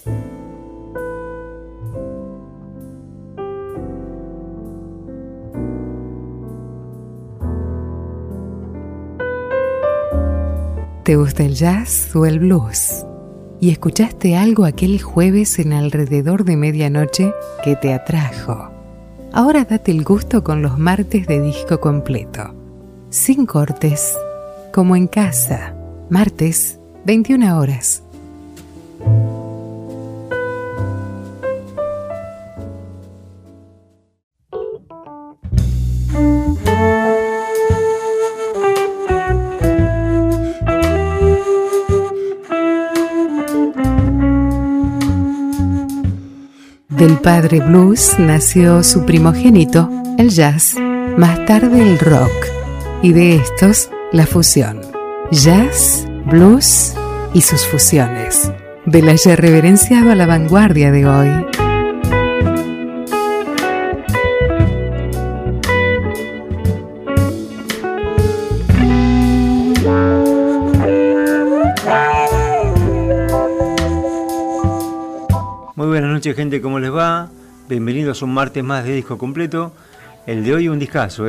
¿Te gusta el jazz o el blues? ¿Y escuchaste algo aquel jueves en alrededor de medianoche que te atrajo? Ahora date el gusto con los martes de disco completo. Sin cortes, como en casa. Martes, 21 horas. Del padre blues nació su primogénito, el jazz, más tarde el rock, y de estos, la fusión. Jazz, blues y sus fusiones. De la ya reverenciado a la vanguardia de hoy. Muy buenas noches, gente, ¿cómo les va? Bienvenidos a un martes más de disco completo. El de hoy un discazo,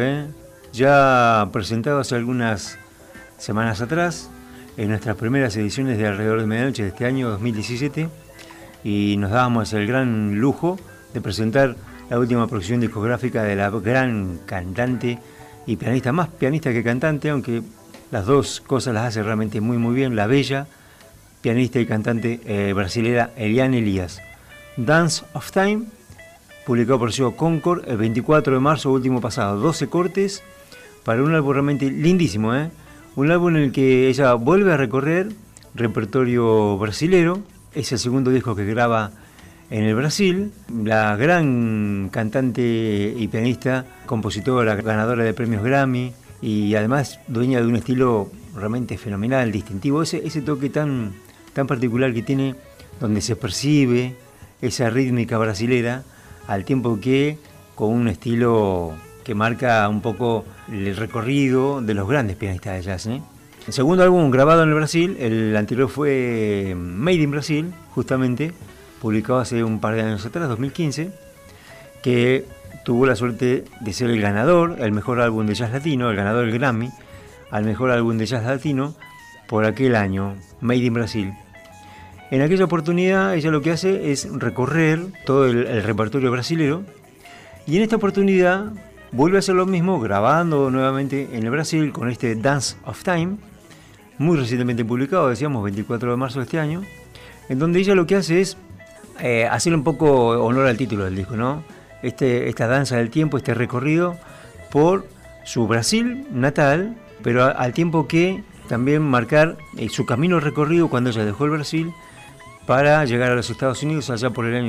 ya presentado hace algunas semanas atrás en nuestras primeras ediciones de Alrededor de Medianoche de este año 2017, y nos dábamos el gran lujo de presentar la última producción discográfica de la gran cantante y pianista, más pianista que cantante, aunque las dos cosas las hace realmente muy muy bien, la bella pianista y cantante brasilera Eliane Elias. Dance of Time, publicado por sello Concord el 24 de marzo último pasado. 12 cortes para un álbum realmente lindísimo, un álbum en el que ella vuelve a recorrer repertorio brasilero. Es el segundo disco que graba en el Brasil. La gran cantante y pianista, compositora, ganadora de premios Grammy y además dueña de un estilo realmente fenomenal, distintivo. Ese toque tan particular que tiene, donde se percibe esa rítmica brasilera, al tiempo que con un estilo que marca un poco el recorrido de los grandes pianistas de jazz. El segundo álbum grabado en el Brasil, el anterior fue Made in Brasil, justamente, publicado hace un par de años atrás, 2015, que tuvo la suerte de ser el ganador, el mejor álbum de jazz latino, el ganador del Grammy, al mejor álbum de jazz latino por aquel año, Made in Brasil. En aquella oportunidad ella lo que hace es recorrer todo el repertorio brasilero, y en esta oportunidad vuelve a hacer lo mismo, grabando nuevamente en el Brasil con este Dance of Time, muy recientemente publicado, decíamos 24 de marzo de este año, en donde ella lo que hace es hacerle un poco honor al título del disco, ¿no? Esta danza del tiempo, este recorrido por su Brasil natal, pero al tiempo que también marcar su camino recorrido cuando ella dejó el Brasil para llegar a los Estados Unidos allá por el año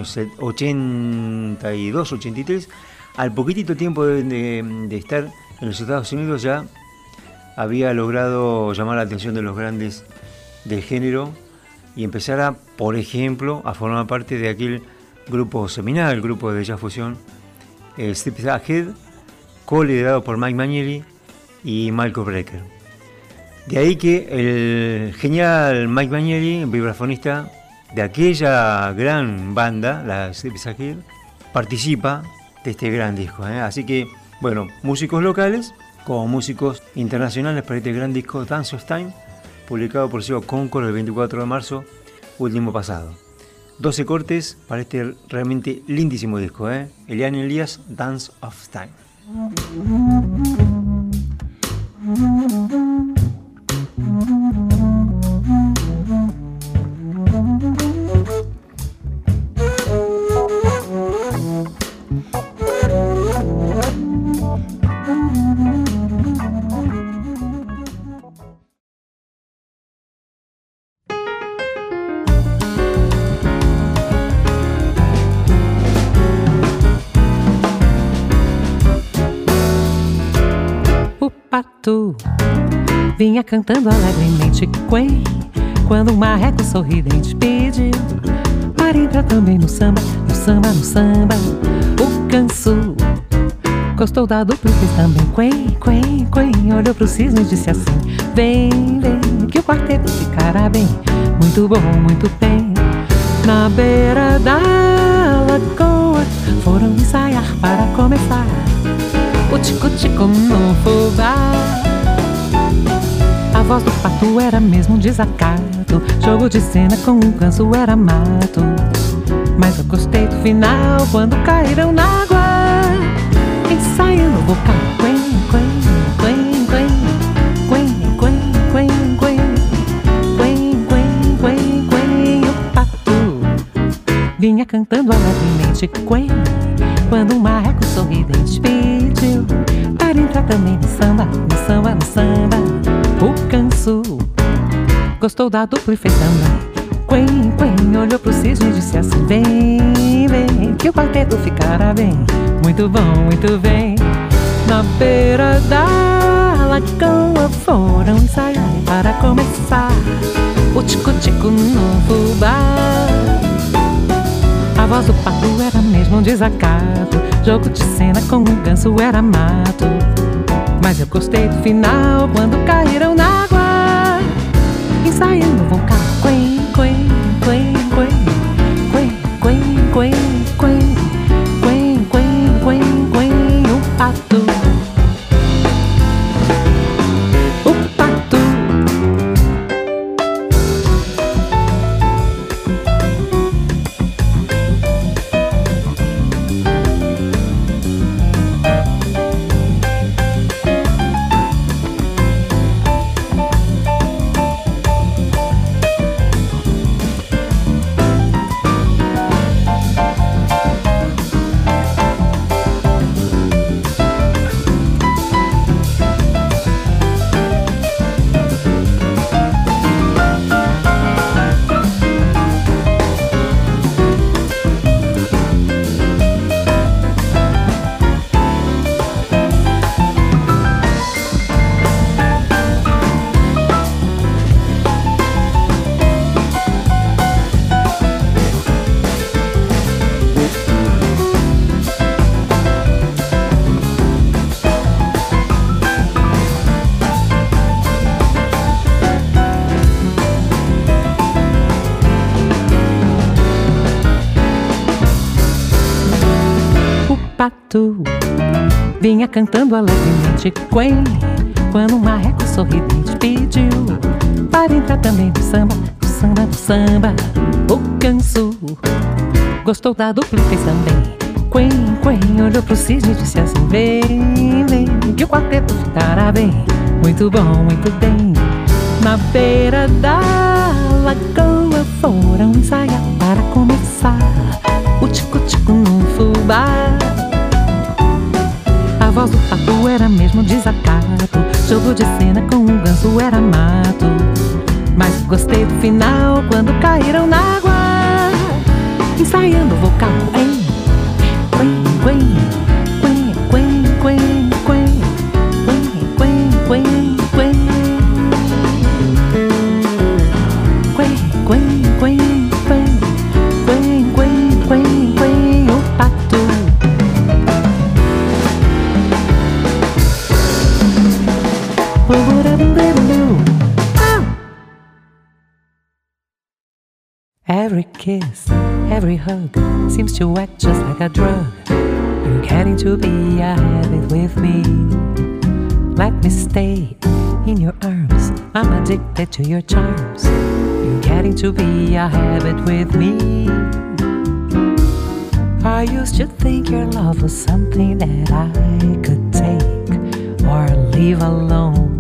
82, 83. Al poquitito tiempo de estar en los Estados Unidos ya había logrado llamar la atención de los grandes del género y empezar por ejemplo, a formar parte de aquel grupo seminal, el grupo de jazz fusión, Steps Ahead, co-liderado por Mike Magnelli y Malcolm Brecker. De ahí que el genial Mike Magnelli, vibrafonista de aquella gran banda, la Steps Ahead, participa de este gran disco. Así que, bueno, músicos locales como músicos internacionales para este gran disco Dance of Time, publicado por sello Concord el 24 de marzo último pasado. 12 cortes para este realmente lindísimo disco, Eliane Elias, Dance of Time. Vinha cantando alegremente quen, quando um marreco sorridente pediu para entrar também no samba, no samba, no samba. O canso gostou da dupla e fez também quen. Olhou pro cisne e disse assim: vem, vem, que o quarteto ficará bem. Muito bom, muito bem. Na beira da lagoa foram ensaiar para começar o tico-tico no fubá. A voz do pato era mesmo um desacato, jogo de cena com um ganso era mato. Mas eu gostei do final quando caíram na água, ensaiando o vocal. Quen, quen, quen, quen, quen, quen, quen, quen, quen, quen, quen, quen. O pato vinha cantando alegremente quen, quando um marreco sorridente pediu para entrar também no samba, no samba, no samba. O ganso gostou da dupla e fez também quen, quen, olhou pro cisne e disse assim: vem, vem, que o quarteto ficará bem. Muito bom, muito bem. Na beira da lagoa foram ensaiar para começar o tico-tico no fubá. A voz do pato era mesmo um desacato, jogo de cena com um ganso era mato. Mas eu gostei do final quando caíram na água, ensaiando o vocal. Quen, quen, quen, quen, quen, quen, quen, quen, quen, quen, quen, quen. O pato, o pato. Vinha cantando alegremente quen, quando um marreco sorridente pediu para entrar também no samba, no samba, no samba. O ganso gostou da dupla e fez também quen, quen, olhou pro cisne e disse assim: vem, vem, que o quarteto ficará bem. Muito bom, muito bem. Na beira da lagoa foram ensaiar para começar o tico-tico no fubá. A voz do pato era mesmo desacato, jogo de cena com um ganso era mato. Mas gostei do final quando caíram na água, ensaiando o vocal. Quen, quen, quen, quen, quen, quen, quen, quen, quen, quen, quen, quen, quen, quen, quen, quen, quen. O pato. Every kiss, every hug seems to act just like a drug. You're getting to be a habit with me. Let me stay in your arms, I'm addicted to your charms. You're getting to be a habit with me. I used to think your love was something that I could take or leave alone,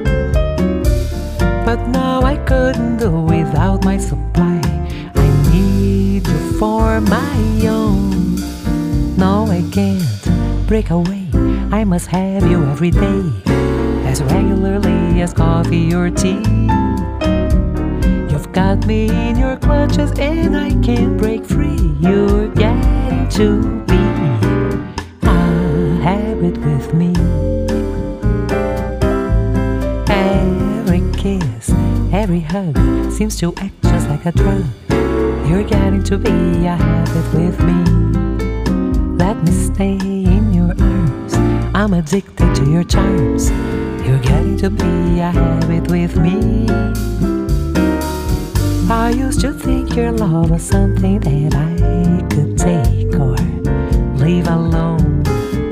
but now I couldn't do without my supply. I need you for my own. No, I can't break away, I must have you every day, as regularly as coffee or tea. You've got me in your clutches and I can't break free. You're getting to be a habit with me. Every kiss, every hug seems to act just like a drug. You're getting to be a habit with me. Let me stay in your arms, I'm addicted to your charms. You're getting to be a habit with me. I used to think your love was something that I could take or leave alone.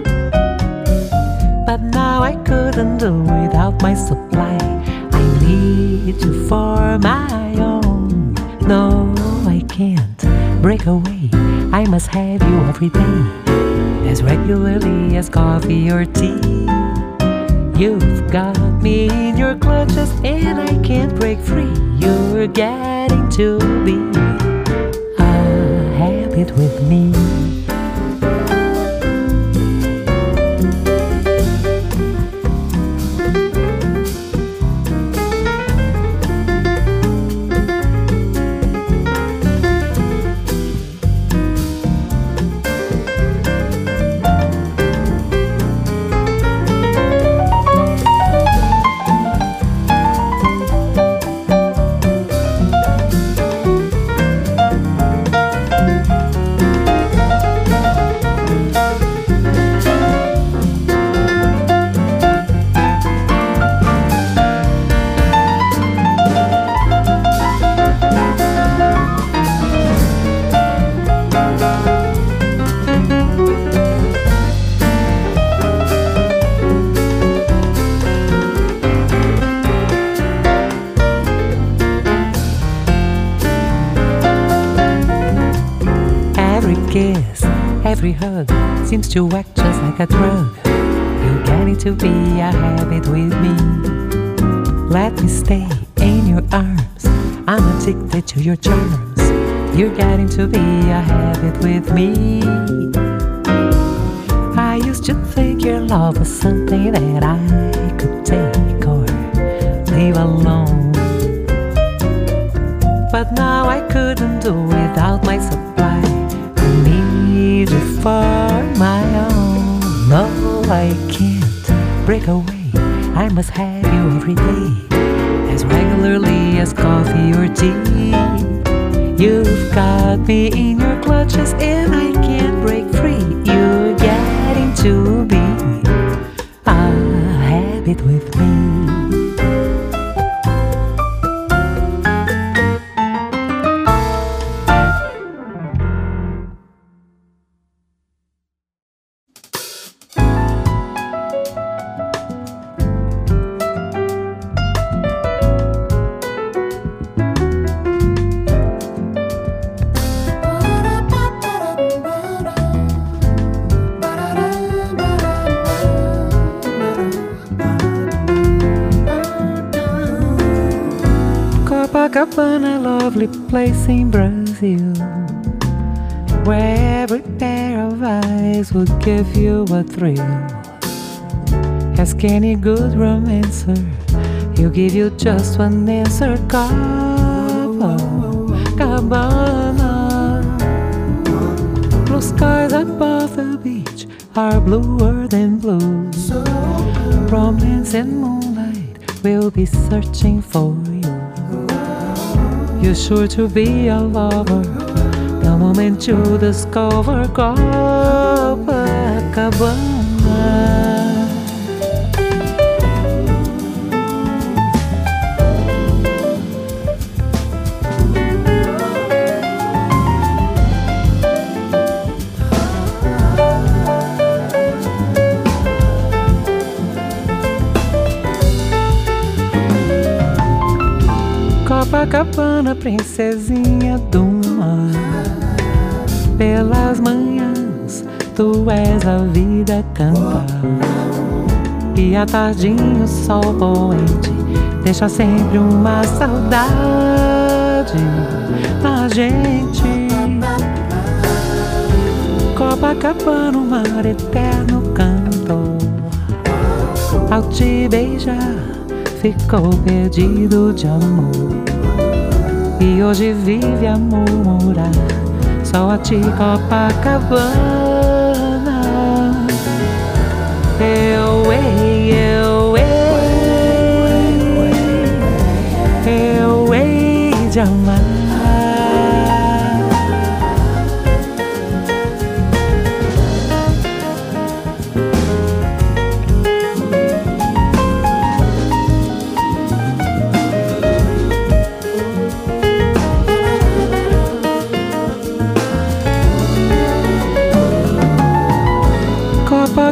But now I couldn't do without my supply. I need you for my own. No, I can't break away. I must have you every day, as regularly as coffee or tea. You've got me in your clutches and I can't break free. You're getting to be a habit with me. Every hug seems to act just like a drug. You're getting to be a habit with me. Let me stay in your arms. I'm addicted to your charms. You're getting to be a habit with me. I used to think your love was something that I could take or leave alone. But now I couldn't do without my supply. Need you for my own. No, I can't break away. I must have you every day, as regularly as coffee or tea. You've got me in your clutches and I can't break free. You're getting to be a habit with me. Copacabana, a lovely place in Brazil, where every pair of eyes would give you a thrill. Ask any good romancer, he'll give you just one answer. Copacabana. Blue skies above the beach are bluer than blue. Romance and moonlight will be searching for you. You're sure to be a lover the moment you discover Copacabana. Copacabana, princesinha do mar. Pelas manhãs, tu és a vida cantar. E à tardinha o sol poente deixa sempre uma saudade na gente. Copacabana, o mar eterno cantou. Ao te beijar, ficou perdido de amor. E hoje vive a murmurar só a ti, Copacabana. Eu hei de amar.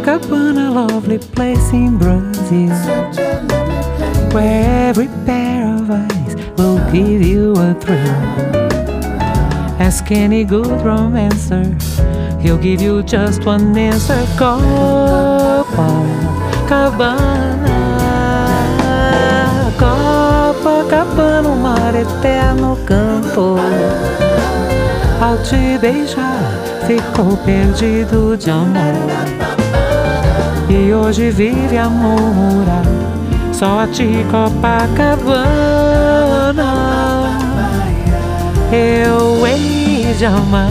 Copacabana, lovely place in Brazil, where every pair of eyes will give you a thrill. Ask any good romancer, he'll give you just one answer. Copacabana, Copacabana, um mar eterno cantor. Ao te beijar, ficou perdido de amor. E hoje vive a murmurar, só a ti, Copacabana, eu hei de amar.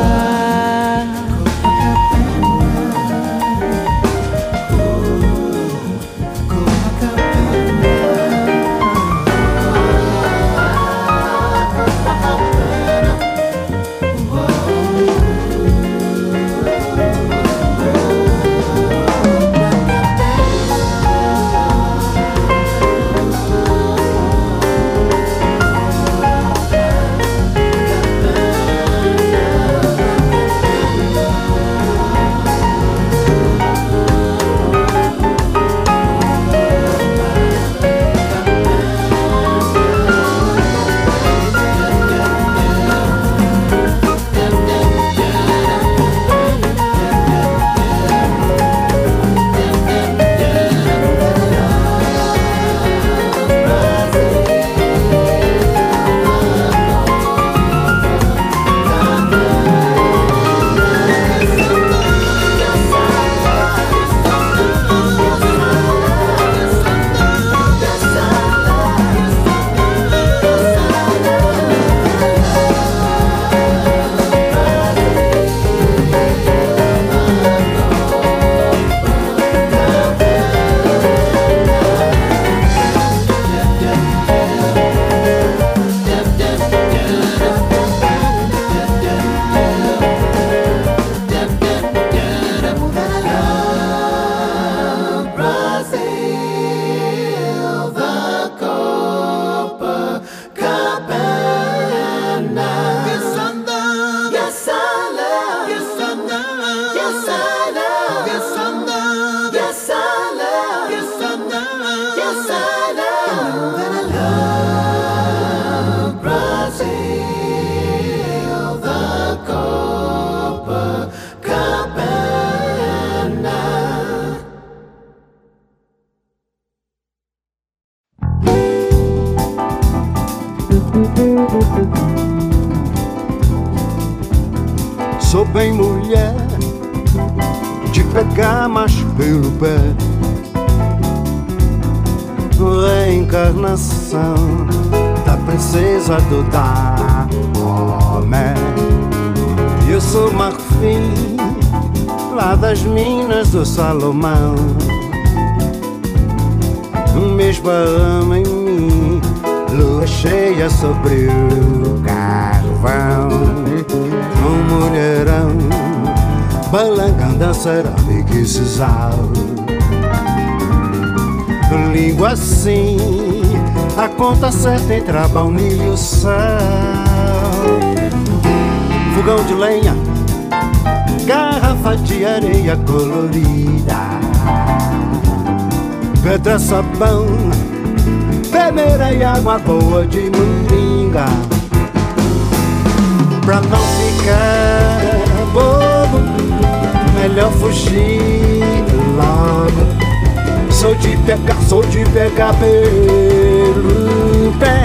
Sou bem mulher de pegar macho pelo pé, reencarnação da princesa do Dahomey. Eu sou marfim lá das minas do Salomão. Me esbarrama em mim, lua cheia sobre o carvão. Um mulherão balancando a cerâmica e sisal. Língua assim, a conta certa entre a baunilha e o sal. Fogão de lenha, garrafa de areia colorida, pedra, sabão, peneira e água boa de mandinga. Pra não ficar bobo, melhor fugir logo. Sou de pegar pelo pé.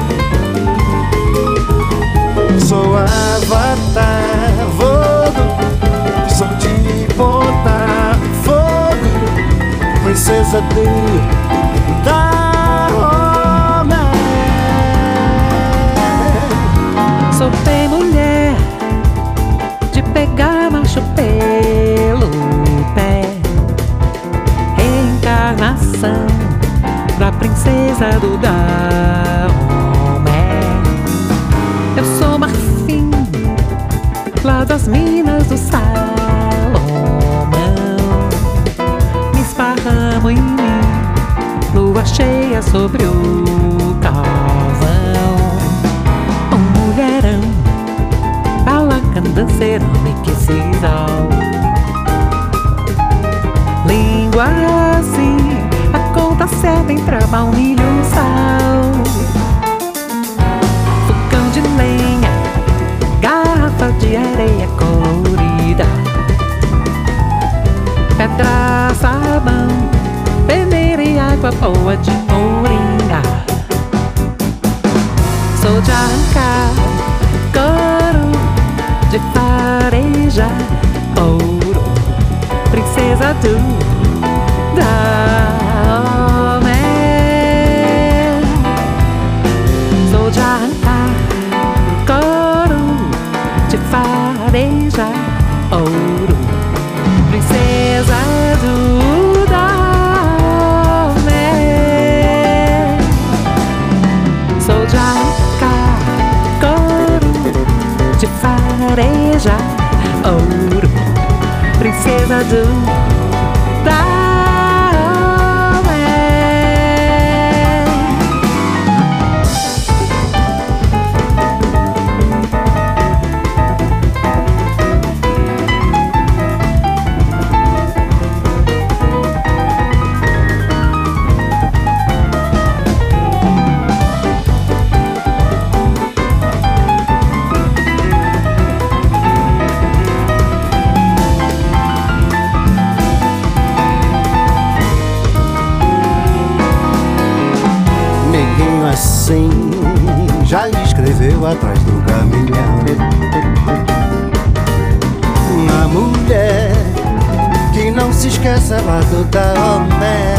Sou avatar, vogo. Sou de botar fogo. Princesa do Dahomey. Sou bem mulher de pegar macho pelo pé, reencarnação da princesa do Dahomey. Eu sou marfim lá das minas do Salomão. Me esparramo em mim, lua cheia sobre o carvão. Um mulherão balancando cerâmica e sisal. assim, a conta certa entra baunilha e sal. Fogão de lenha, garrafa de areia colorida, pedra, sabão, peneira e água boa de moringa. Sou de arrancar couro, de farejar ouro, princesa do Daomé. Sou de arrancar couro, de farejar ouro, princesa do Daomé. Sou de arrancar couro, de farejar ouro, princesa do Daomé. Assim já escreveu atrás do gamilhão. Uma mulher que não se esquece lá do Daomé.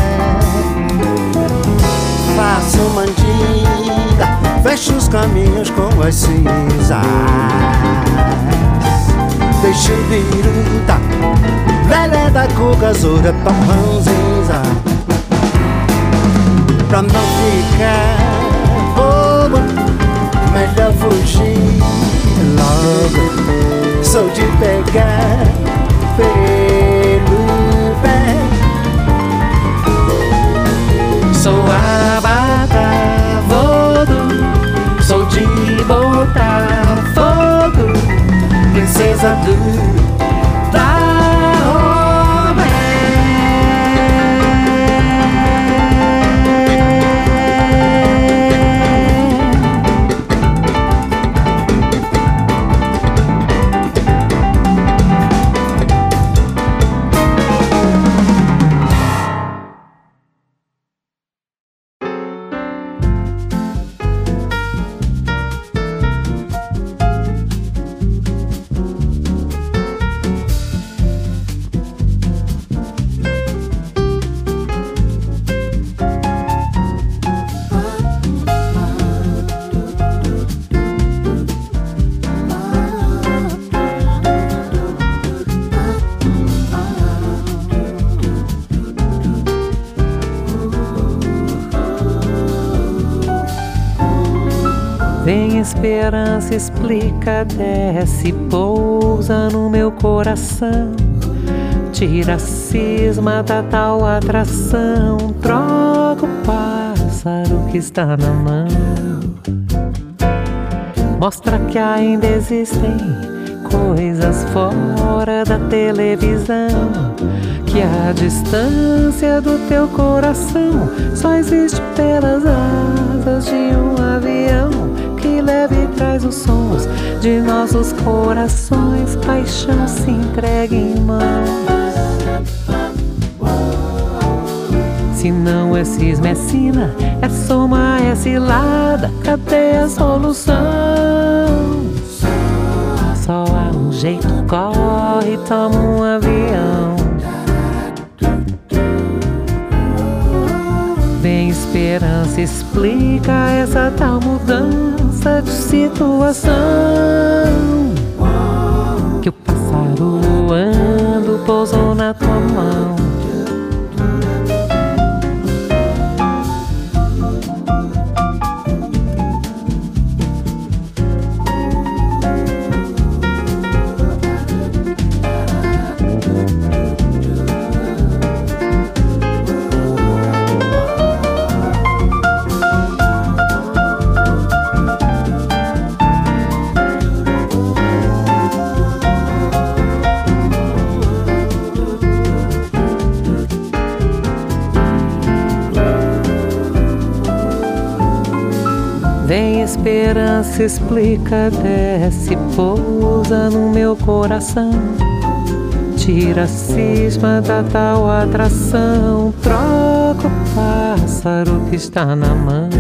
Faço mandinga, fecho os caminhos com as cinzas, deixo biruta, velha da cuca, zura, papãozinza. Pra não ficar bobo, melhor fugir logo. Sou de pegar pelo pé, sou abata vodo, sou de botar fogo, princesa do Vem esperança, explica, desce, pousa no meu coração. Tira a cisma da tal atração, troca o pássaro que está na mão. Mostra que ainda existem coisas fora da televisão, que a distância do teu coração só existe pelas asas de um avião que leva e traz os sons de nossos corações. Paixão se entrega em mãos. Se não é cisma, é sina, é soma, é cilada, cadê a solução? Só há um jeito, corre, toma um avião. Vem esperança, explica essa tal mudança de situação, que o pássaro voando pousou na tua mão. esperança explica, desce, pousa no meu coração. Tira a cisma da tal atração, troca o pássaro que está na mão.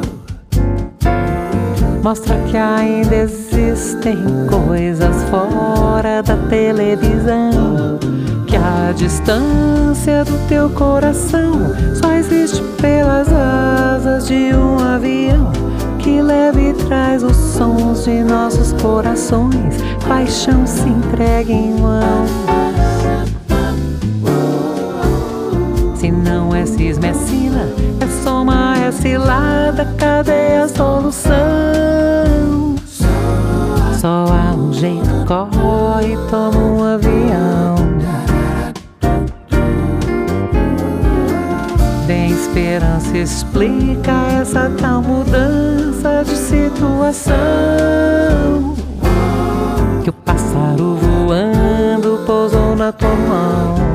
Mostra que ainda existem coisas fora da televisão, que a distância do teu coração só existe pelas asas de um avião que leva e traz os sons de nossos corações. Paixão se entrega em mão. Se não é cisma, é sina, é soma, é cilada, cadê a solução? Só há um jeito, corre, toma um avião. Tem esperança, explica essa tal mudança de situação. Que o pássaro voando pousou na tua mão.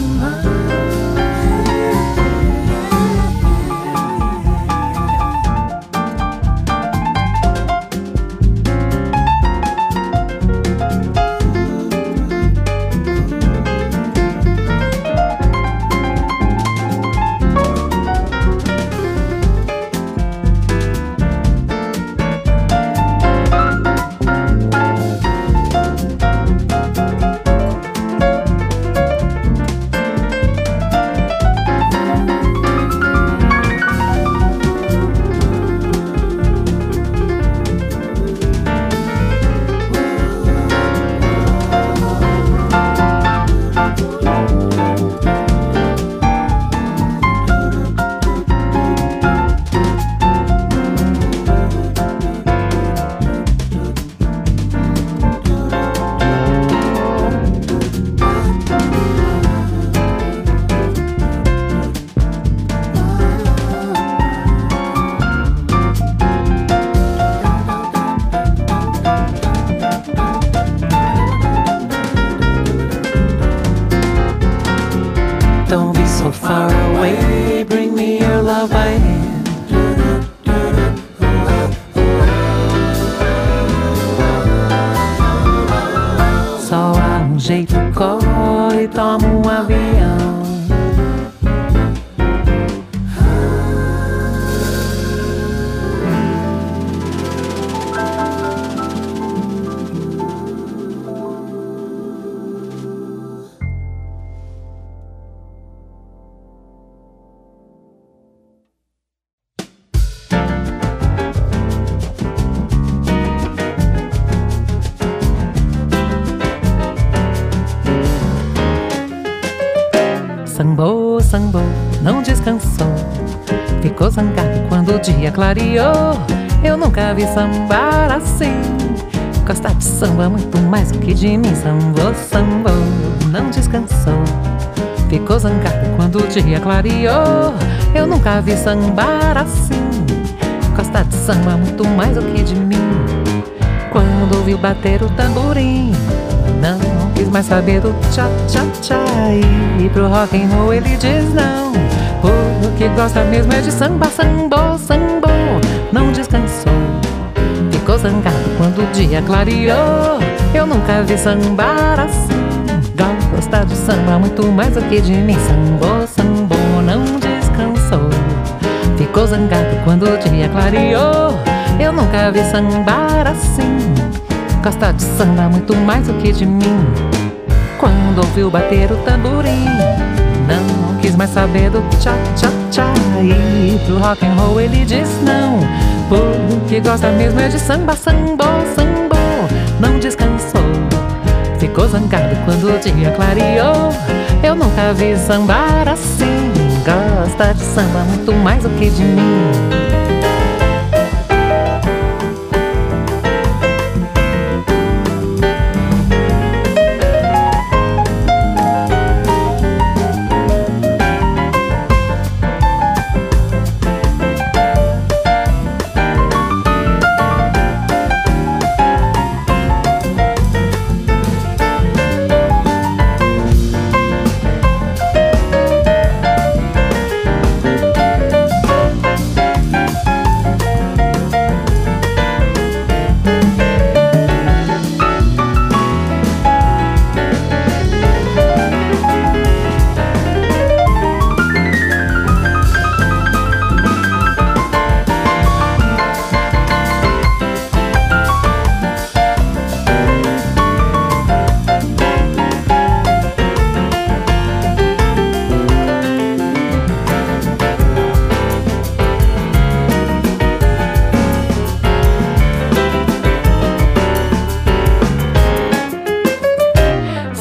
Jeito, corre, toma um avião. Sambou, sambou, não descansou. Ficou zangado quando o dia clareou. Eu nunca vi sambar assim. Gosta de samba muito mais do que de mim. Sambou, sambou, não descansou. Ficou zangado quando o dia clareou. Eu nunca vi sambar assim. Gosta de samba muito mais do que de mim. Quando ouviu bater o tamborim, não quis mais saber do tchá-tchá-tchá. E pro rock and roll ele diz não, porque gosta mesmo é de samba. Sambou, sambou, não descansou. Ficou zangado quando o dia clareou. Eu nunca vi sambar assim. Gosta de samba muito mais do que de mim. Sambou, sambou, não descansou. Ficou zangado quando o dia clareou. Eu nunca vi sambar assim. Gosta de samba muito mais do que de mim. Quando ouviu bater o tamborim, não quis mais saber do tchá-tchá-tchá. E pro rock and roll ele diz não, porque gosta mesmo é de samba. Sambou, sambou, não descansou. Ficou zangado quando o dia clareou. Eu nunca vi sambar assim. Gosta de samba muito mais do que de mim.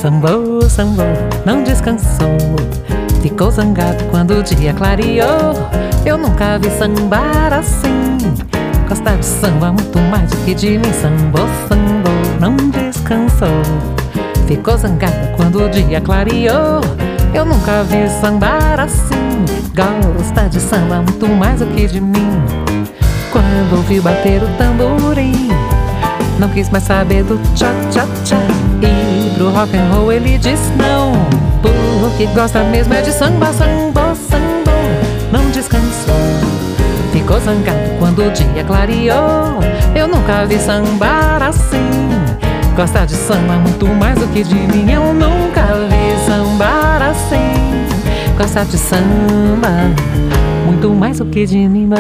Sambou, sambou, não descansou. Ficou zangado quando o dia clareou. Eu nunca vi sambar assim. Gosta de samba muito mais do que de mim. Sambou, sambou, não descansou. Ficou zangado quando o dia clareou. Eu nunca vi sambar assim. Gosta de samba muito mais do que de mim. Quando ouvi bater o tamborim, não quis mais saber do tchá-tchá-tchá. E pro rock and roll ele disse não, porque gosta mesmo é de samba, sambou, sambou, não descansou. Ficou zangado quando o dia clareou. Eu nunca vi sambar assim. Gosta de samba muito mais do que de mim. Eu nunca vi sambar assim. Gosta de samba muito mais do que de mim.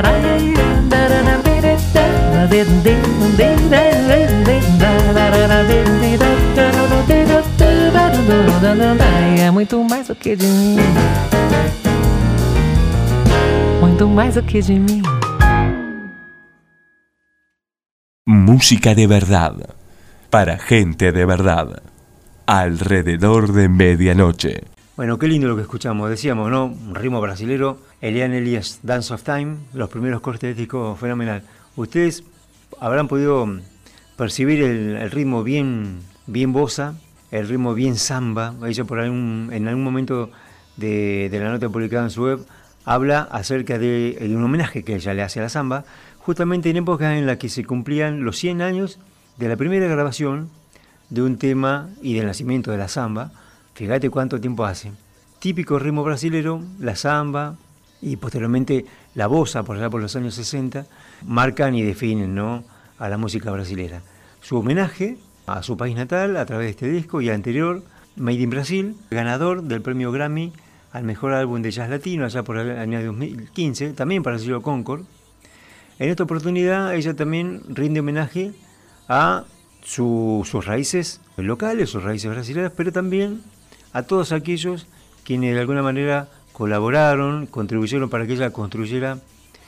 É muito mais do que de mim. Muito mais do que de mim. Música de verdad, para gente de verdad, alrededor de medianoche. Bueno, qué lindo lo que escuchamos, decíamos, ¿no? Un ritmo brasilero, Elian Elias, Dance of Time, los primeros cortes de disco, fenomenal. Ustedes habrán podido percibir el ritmo bien bossa, el ritmo bien samba. Ella en algún momento de la nota publicada en su web habla acerca de un homenaje que ella le hace a la samba, justamente en época en la que se cumplían los 100 años de la primera grabación de un tema y del nacimiento de la samba. Fíjate cuánto tiempo hace. Típico ritmo brasilero, la samba y posteriormente la bossa, por allá por los años 60, marcan y definen, ¿no?, a la música brasilera. Su homenaje a su país natal a través de este disco y anterior, Made in Brasil, ganador del premio Grammy al mejor álbum de jazz latino allá por el año 2015, también para el sello Concord. En esta oportunidad ella también rinde homenaje a sus raíces locales, sus raíces brasileñas, pero también a todos aquellos quienes de alguna manera colaboraron, contribuyeron para que ella construyera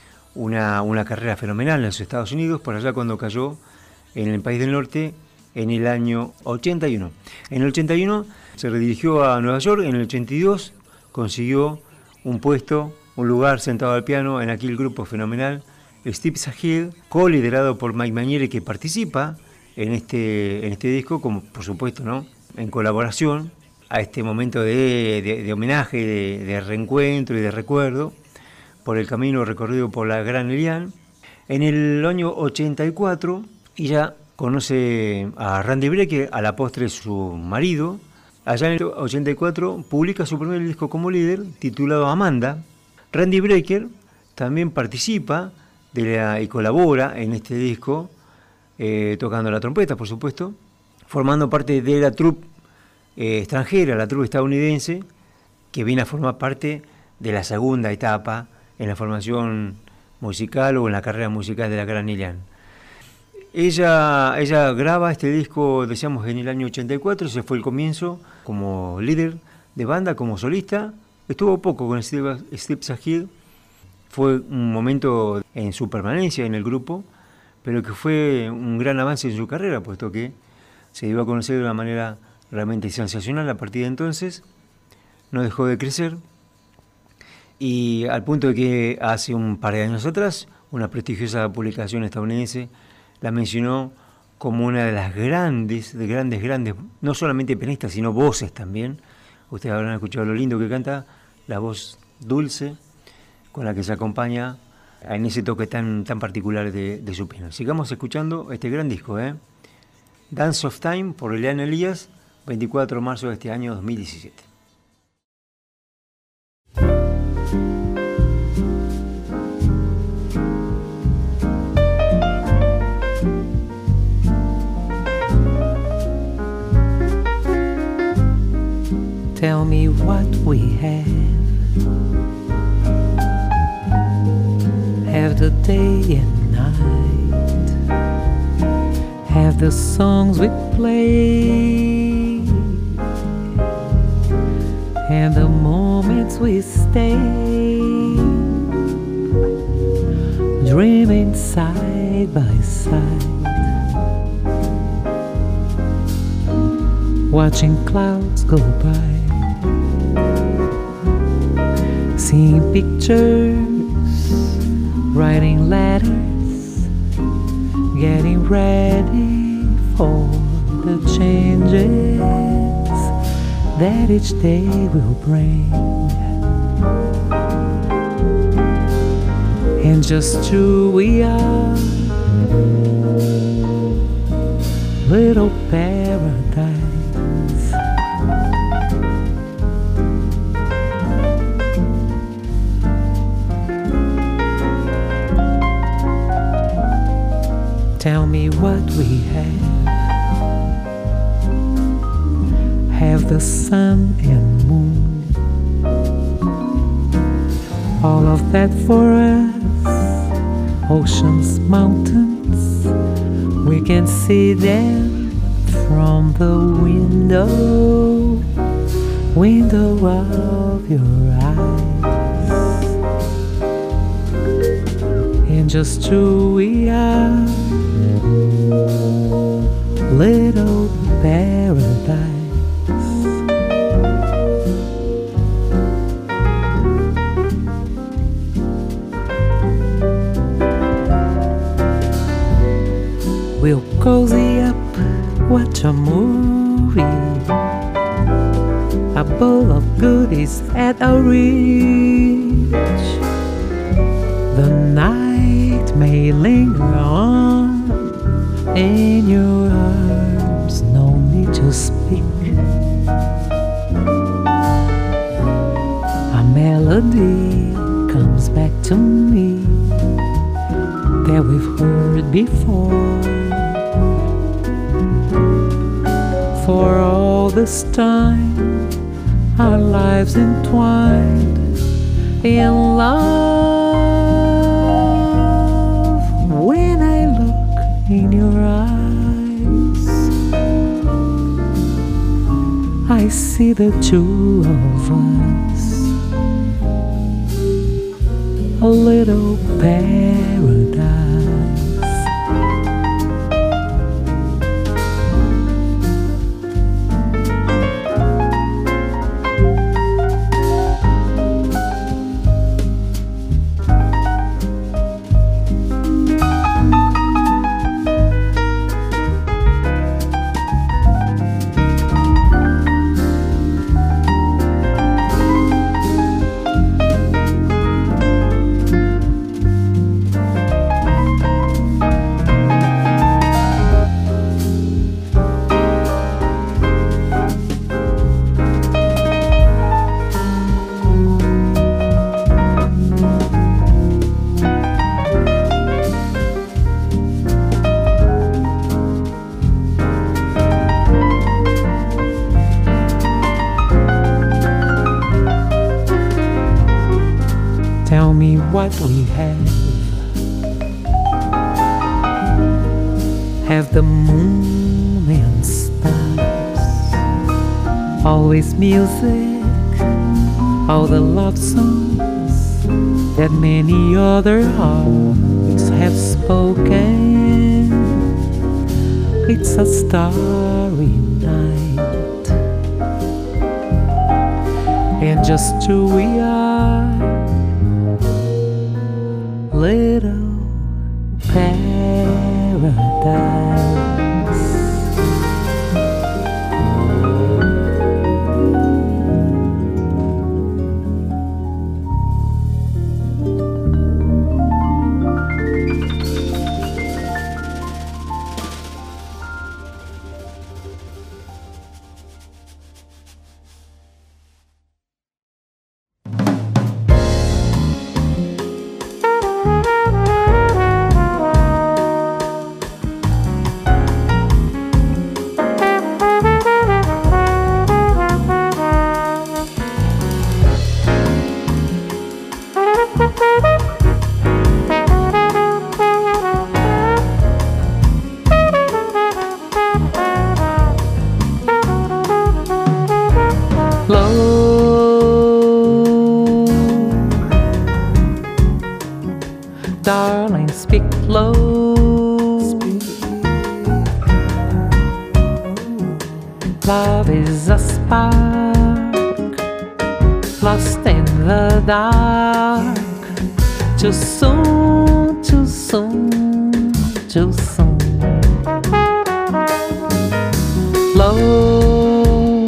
una carrera fenomenal en los Estados Unidos, por allá cuando cayó en el país del norte en el año 81. En el 81 se redirigió a Nueva York, en el 82 consiguió un puesto, un lugar sentado al piano en aquel grupo fenomenal, Steve Sahill, co-liderado por Mike Manieri, que participa en este disco, como por supuesto, ¿no?, en colaboración a este momento de homenaje, de reencuentro y de recuerdo por el camino recorrido por la gran Elian. En el año 84 ella conoce a Randy Brecker, a la postre su marido. Allá en el 84 publica su primer disco como líder, titulado Amanda. Randy Brecker también participa y colabora en este disco, tocando la trompeta, por supuesto, formando parte de la troupe extranjera, la troupe estadounidense, que viene a formar parte de la segunda etapa en la formación musical o en la carrera musical de la gran Elian. Ella graba este disco, decíamos, en el año 84, ese fue el comienzo como líder de banda, como solista. Estuvo poco con Steve Sahill, fue un momento en su permanencia en el grupo, pero que fue un gran avance en su carrera, puesto que se dio a conocer de una manera realmente sensacional. A partir de entonces no dejó de crecer, y al punto de que hace un par de años atrás una prestigiosa publicación estadounidense la mencionó como una de las grandes, no solamente pianistas, sino voces también. Ustedes habrán escuchado lo lindo que canta, la voz dulce con la que se acompaña en ese toque tan particular de su piano. Sigamos escuchando este gran disco, Dance of Time, por Elian Elias, 24 de marzo de este año 2017. Tell me what we have. Have the day and night. Have the songs we play. And the moments we stay. Dreaming side by side. watching clouds go by, seeing pictures, writing letters, getting ready for the changes that each day will bring. And just two we are, little paradise. Tell me what we have the sun and moon, all of that for us, oceans, mountains, we can see them from the window of your eyes. And just two we are, little paradise. We'll cozy up, watch a movie, a bowl of goodies at our reach. The night may linger on in your arms, no need to speak. A melody comes back to me that we've heard before. For all this time, our lives entwined in love. When I look in your eyes, I see the two of us, a little paradise. Tell me what we have the moon and stars, always music, all the love songs that many other hearts have spoken. It's a starry night, and just two we are, little paradise. Love is a spark lost in the dark. Too soon, too soon, too soon. Low,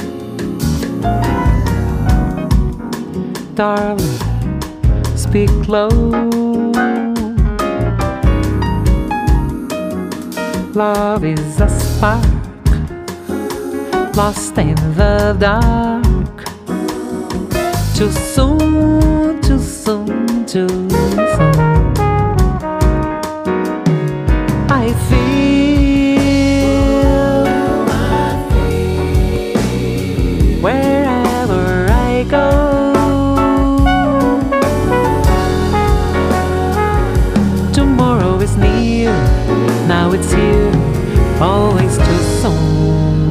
darling, speak low. Love is a spark lost in the dark. Too soon, too soon, too soon. I feel wherever I go. Tomorrow is near, now it's here, always too soon.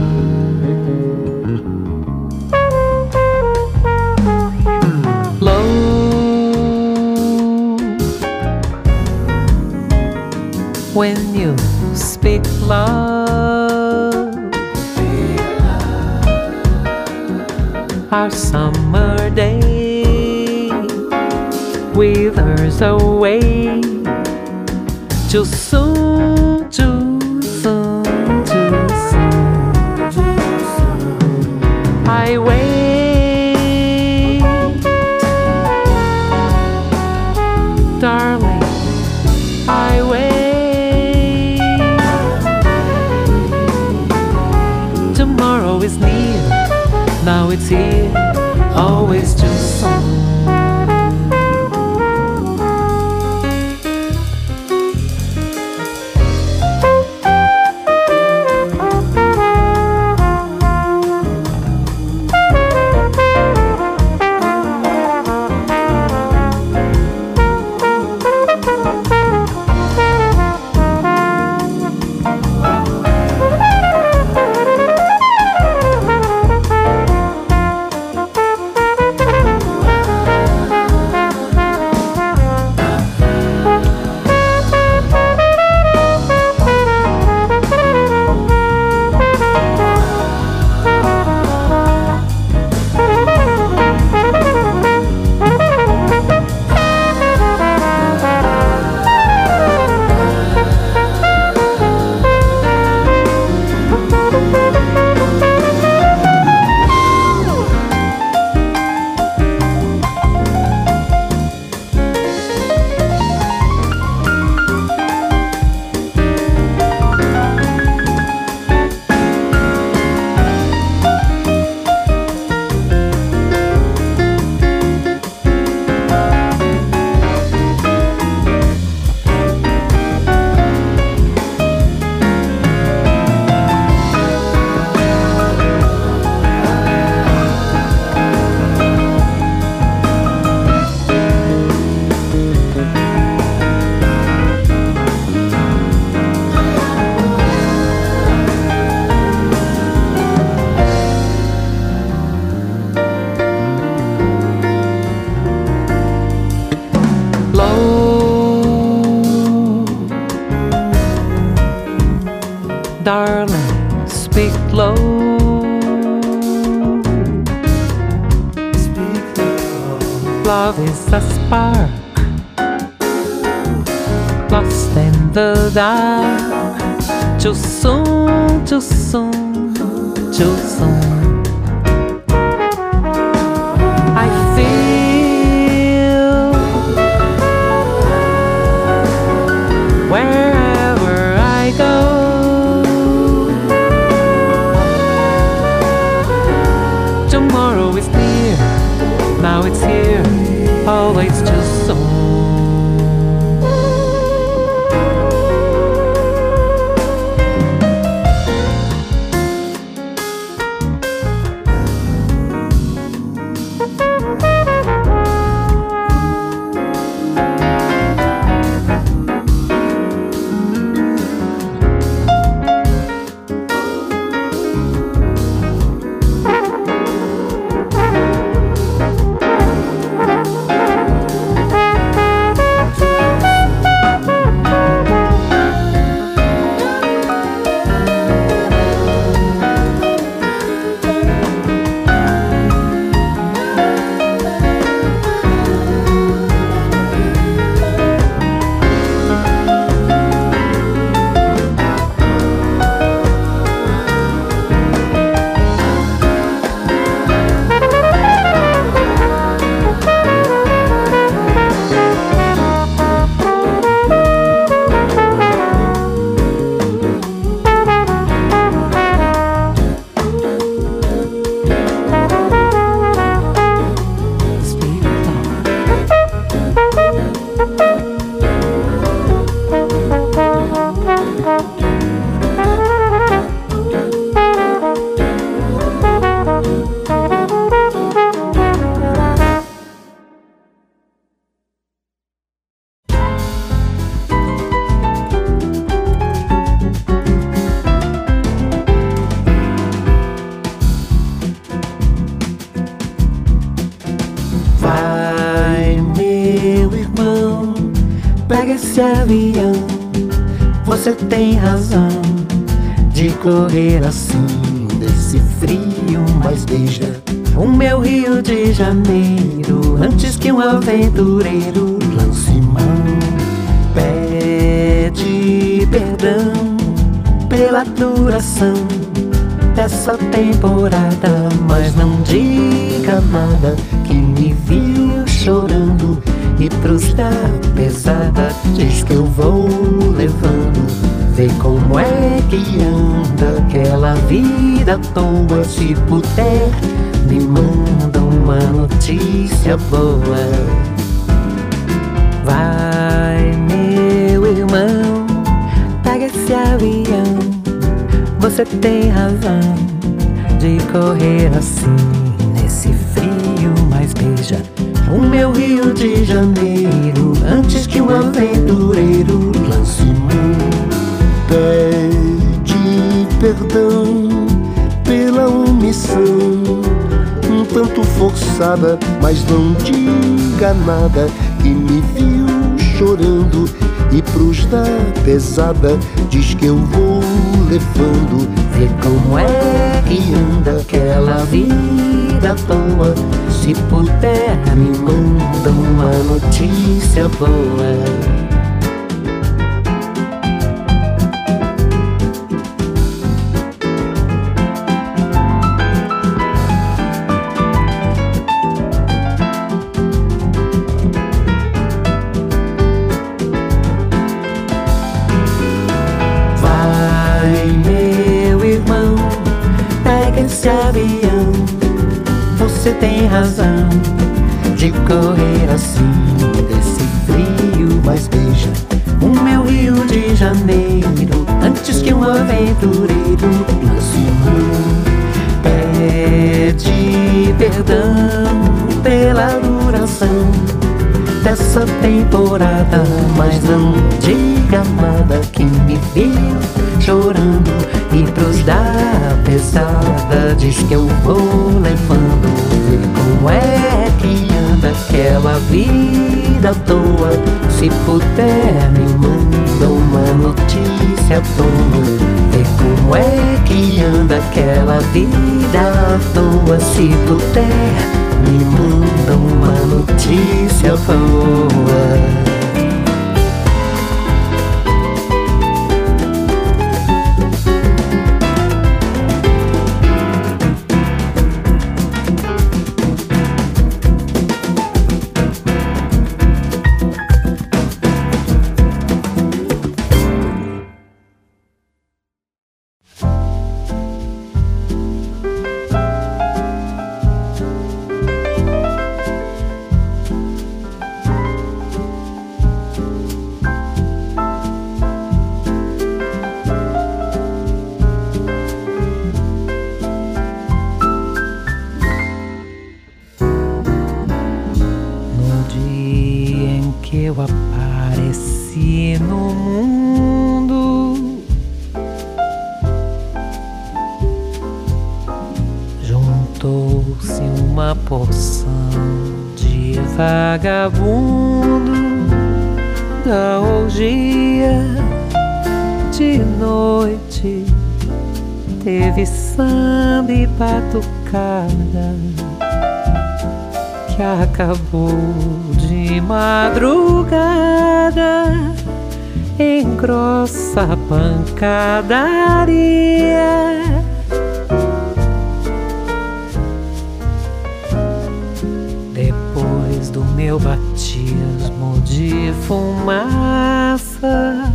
Low, when you speak love, our summer day withers away. Too soon, too soon, too soon. I wait, darling, I wait. Tomorrow is near, now it's here, always too soon. Darling, speak low. Speak low. Love is a spark lost in the dark. Too soon, too soon, too soon. I feel wherever I go. Tomorrow is near, now it's here, always too soon. esse avião. Você tem razão de correr assim nesse frio, mas beija o meu Rio de Janeiro antes que um aventureiro lance mão. Pede perdão pela duração dessa temporada, mas não diga nada que me viu chorando e pros da pesada diz que eu vou levando. Vê como é que anda aquela vida à toa. Se puder, me manda uma notícia boa. Vai, meu irmão, pega esse avião. Você tem razão de correr assim nesse frio, mas beija o meu Rio de Janeiro antes que um aventureiro lance mão. Pede perdão pela omissão, um tanto forçada, mas não diga nada que me viu chorando e pros da pesada diz que eu vou levando. Vê como é que anda aquela vida à toa. Se puder, me manda uma notícia boa. Esse avião, você tem razão de correr assim desse frio, mas beija o meu Rio de Janeiro antes que um aventureiro lance mão. Pede perdão pela duração dessa temporada, mas não diga nada que me viu chorando e pros da pesada diz que eu vou levando. Vê como é que anda aquela vida à toa. Se puder, me manda uma notícia boa. Vê como é que anda aquela vida à toa. Se puder, me manda uma notícia boa. Vagabundo da orgia de noite, teve samba e batucada que acabou de madrugada em grossa pancadaria. Do meu batismo de fumaça,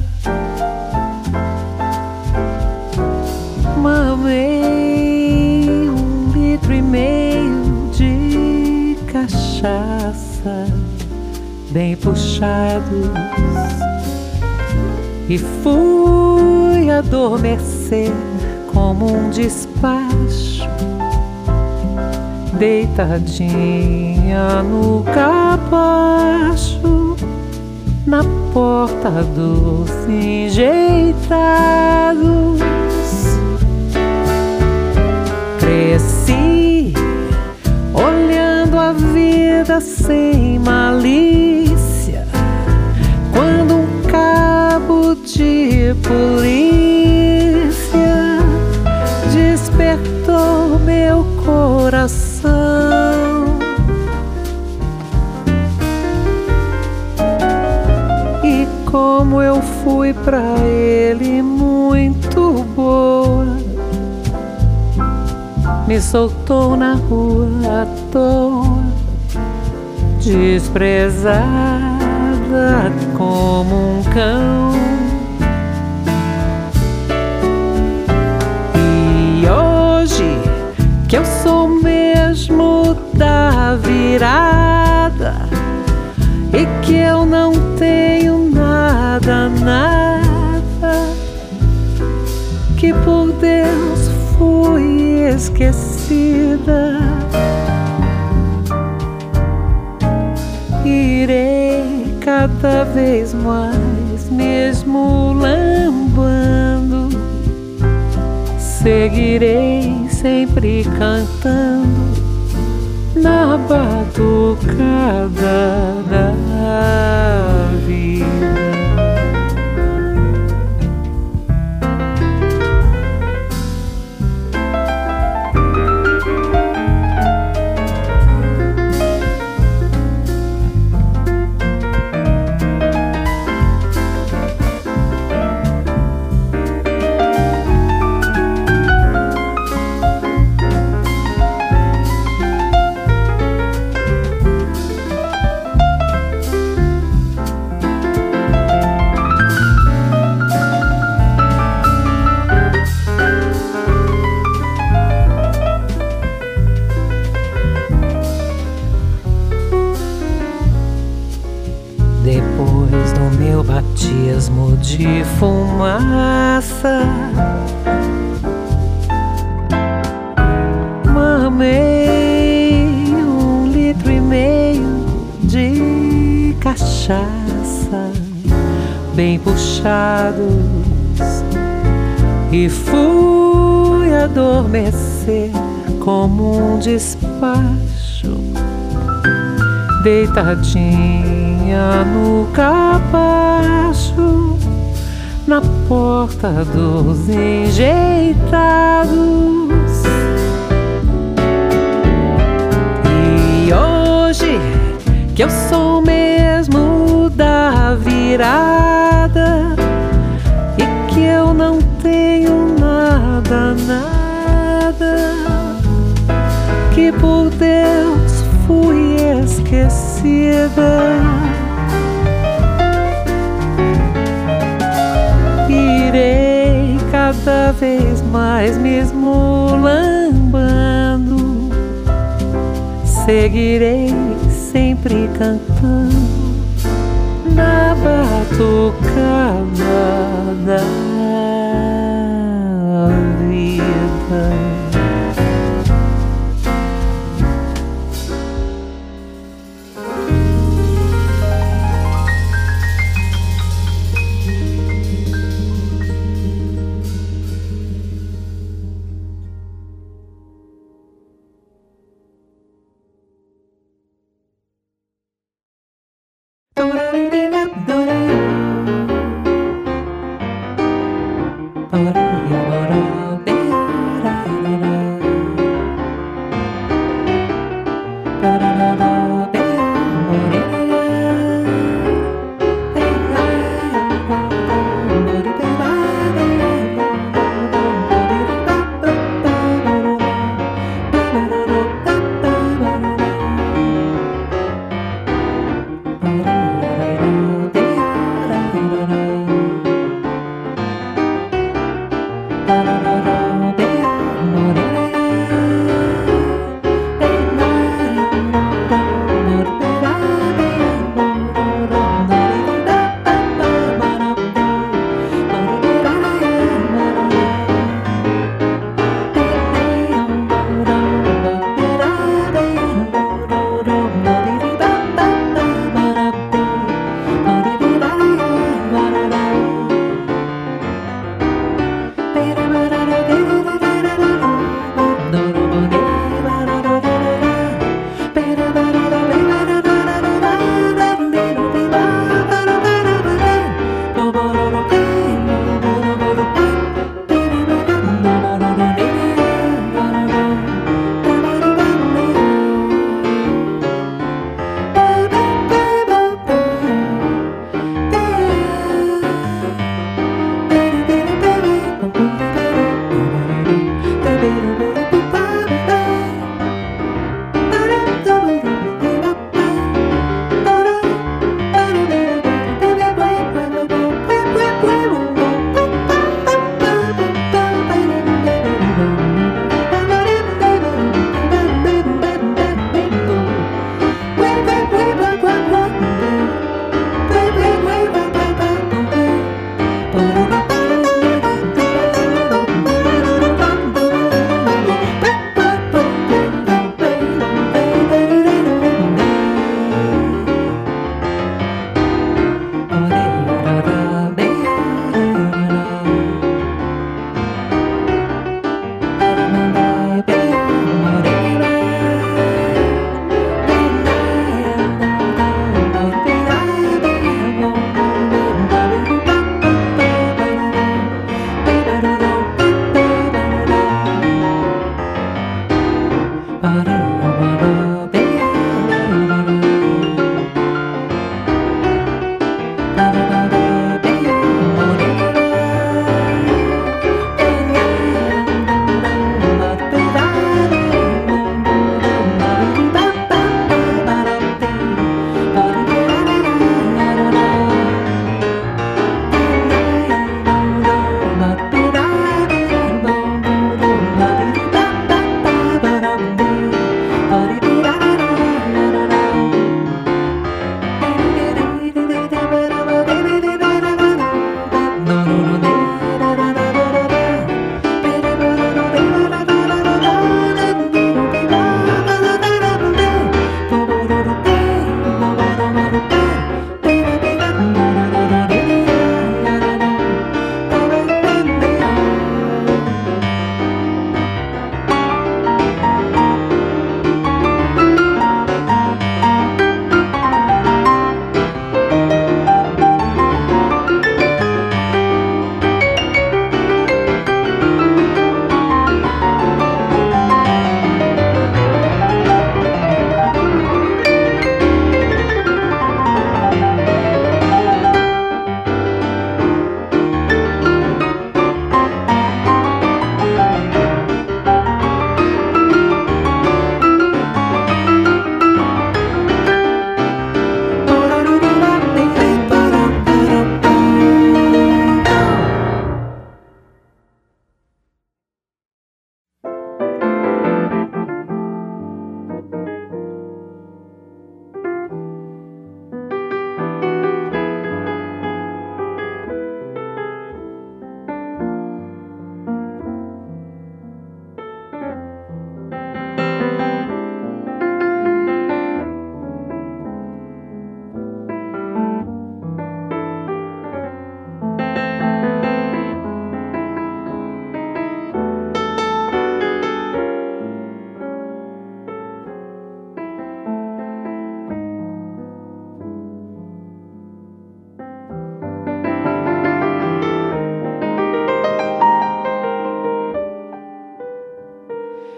mamei 1,5 litros de cachaça bem puxados e fui adormecer como um despacho, deitadinha no capacho, na porta dos enjeitados. Cresci olhando a vida sem malícia, quando um coração. E como eu fui pra ele muito boa, me soltou na rua à toa, desprezada como um cão. E hoje que eu sou mesmo da virada e que eu não tenho nada, nada, que por Deus fui esquecida, irei cada vez mais mesmo lambando, seguirei sempre cantando na batucada da vida. Depois do meu batismo de fumaça, mamei 1,5 litros de cachaça, bem puxados, e fui adormecer como um despacho, deitadinha no capacho, na porta dos enjeitados. E hoje que eu sou mesmo da virada e que eu não tenho nada, nada, que por Deus fui esquecida, irei cada vez mais mesmo lambando, seguirei sempre cantando na batucada da vida.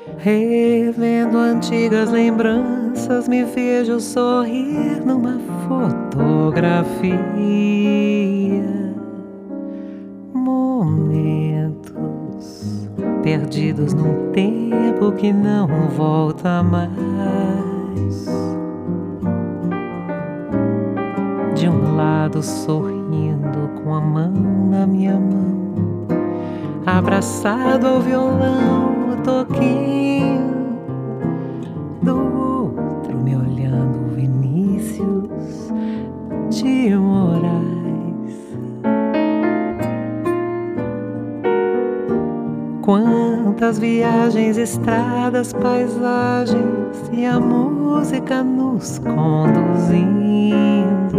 Revendo antigas lembranças, me vejo sorrir numa fotografia. Momentos perdidos num tempo que não volta mais. De um lado sorrindo com a mão na minha mão, abraçado ao violão, o toquinho. Do outro me olhando, Vinícius de Moraes. Quantas viagens, estradas, paisagens e a música nos conduzindo.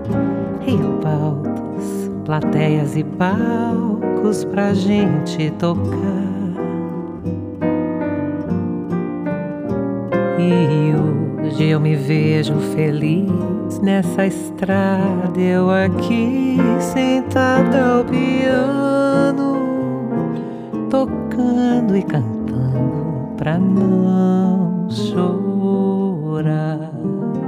Ribaltas, plateias e palcos pra gente tocar. E hoje eu me vejo feliz nessa estrada, eu aqui sentada ao piano, tocando e cantando pra não chorar.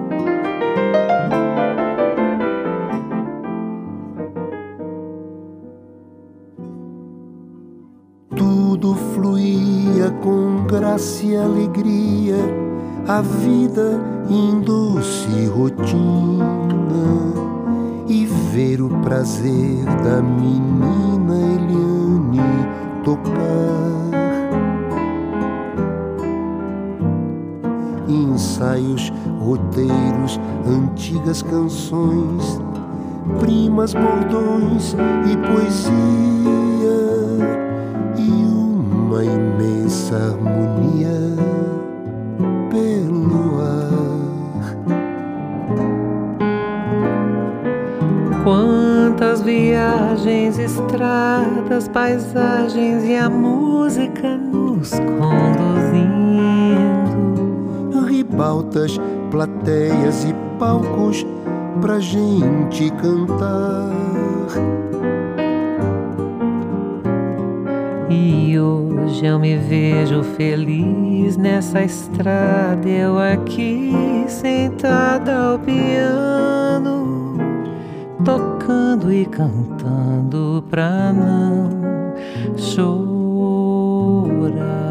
Tudo fluía com graça e alegria, a vida em doce rotina, e ver o prazer da menina Eliane tocar. Ensaios, roteiros, antigas canções, primas, bordões e poesia, e uma imensa harmonia pelo ar. Quantas viagens, estradas, paisagens e a música nos conduzindo. Ribaltas, plateias e palcos pra gente cantar. E hoje eu me vejo feliz nessa estrada, eu aqui sentada ao piano, tocando e cantando pra não chorar.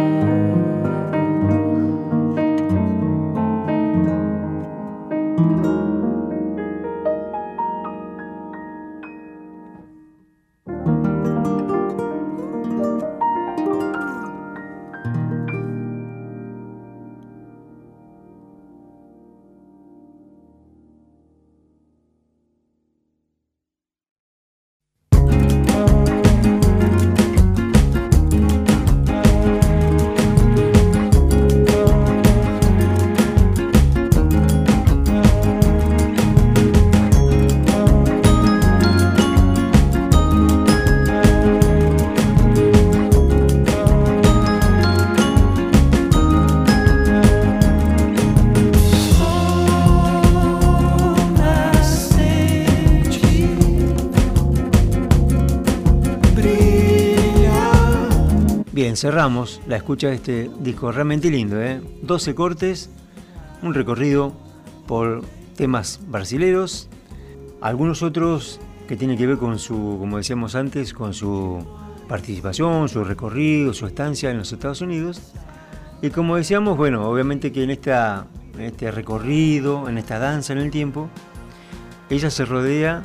Bien, cerramos la escucha de este disco realmente lindo, 12 cortes, un recorrido por temas brasileros, algunos otros que tienen que ver con su, como decíamos antes, con su participación, su recorrido, su estancia en los Estados Unidos. Y como decíamos, bueno, obviamente que en este recorrido, en esta danza en el tiempo, ella se rodea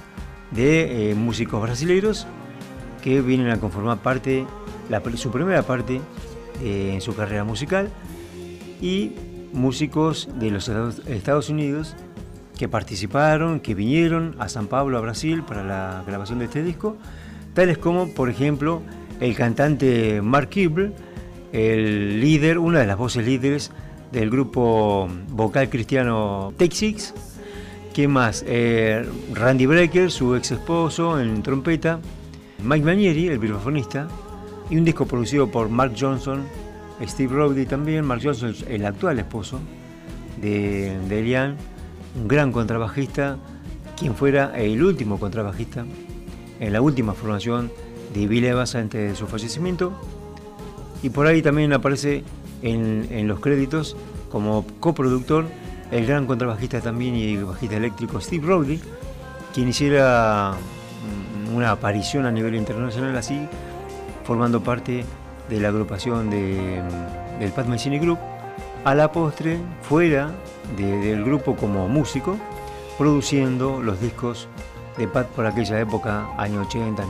de músicos brasileños que vienen a conformar parte, su primera parte en su carrera musical, y músicos de los Estados Unidos que participaron, que vinieron a San Pablo, a Brasil, para la grabación de este disco, tales como, por ejemplo, el cantante Mark Kibble, el líder, una de las voces líderes del grupo vocal cristiano Take Six. ¿Quién más? Randy Brecker, su ex esposo, en trompeta. Mike Manieri, el vibrafonista. Y un disco producido por Mark Johnson, Steve Rowdy también. Mark Johnson, el actual esposo de Eliane, un gran contrabajista, quien fuera el último contrabajista en la última formación de Bill Evans antes de su fallecimiento. Y por ahí también aparece en los créditos como coproductor el gran contrabajista también y bajista eléctrico Steve Rowley, quien hiciera una aparición a nivel internacional así, formando parte de la agrupación del Pat Metheny Group, a la postre fuera del grupo como músico, produciendo los discos de Pat por aquella época, años 80,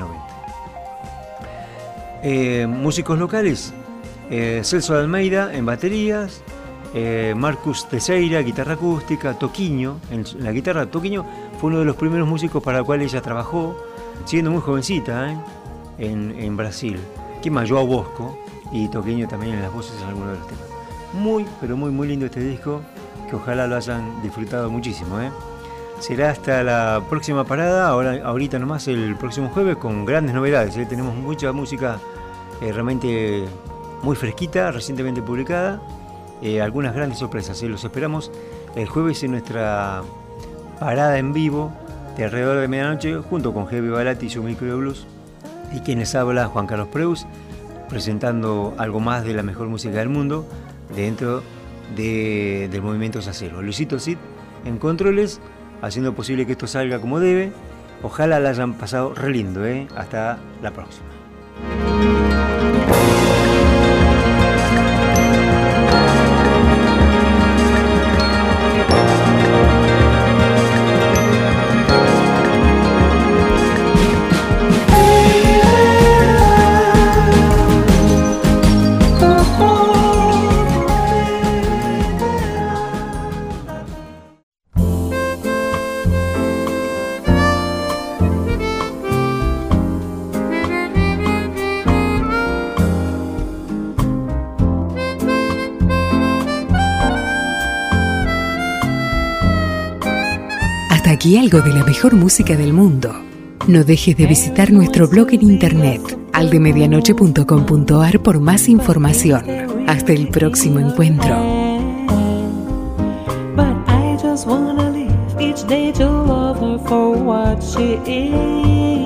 90. Músicos locales, Celso de Almeida en baterías, Marcus Teixeira, guitarra acústica, Toquinho, en la guitarra. Toquinho fue uno de los primeros músicos para el cual ella trabajó, siendo muy jovencita, en Brasil. ¿Quién más? Joao Bosco y Toquinho también en las voces en algunos de los temas. Muy, pero muy, muy lindo este disco, que ojalá lo hayan disfrutado muchísimo. Será hasta la próxima parada, ahorita nomás el próximo jueves, con grandes novedades. Tenemos mucha música realmente muy fresquita, recientemente publicada. Algunas grandes sorpresas. Los esperamos el jueves en nuestra parada en vivo de alrededor de medianoche, junto con Heavy Balati y su micro de blues, y quienes habla Juan Carlos Preus, presentando algo más de la mejor música del mundo dentro del movimiento Sacero. Luisito Cid en controles, haciendo posible que esto salga como debe. Ojalá la hayan pasado re lindo. Hasta la próxima. Aquí algo de la mejor música del mundo. No dejes de visitar nuestro blog en internet, aldemedianoche.com.ar, por más información. Hasta el próximo encuentro. But I just wanna live each day to love her for what she is.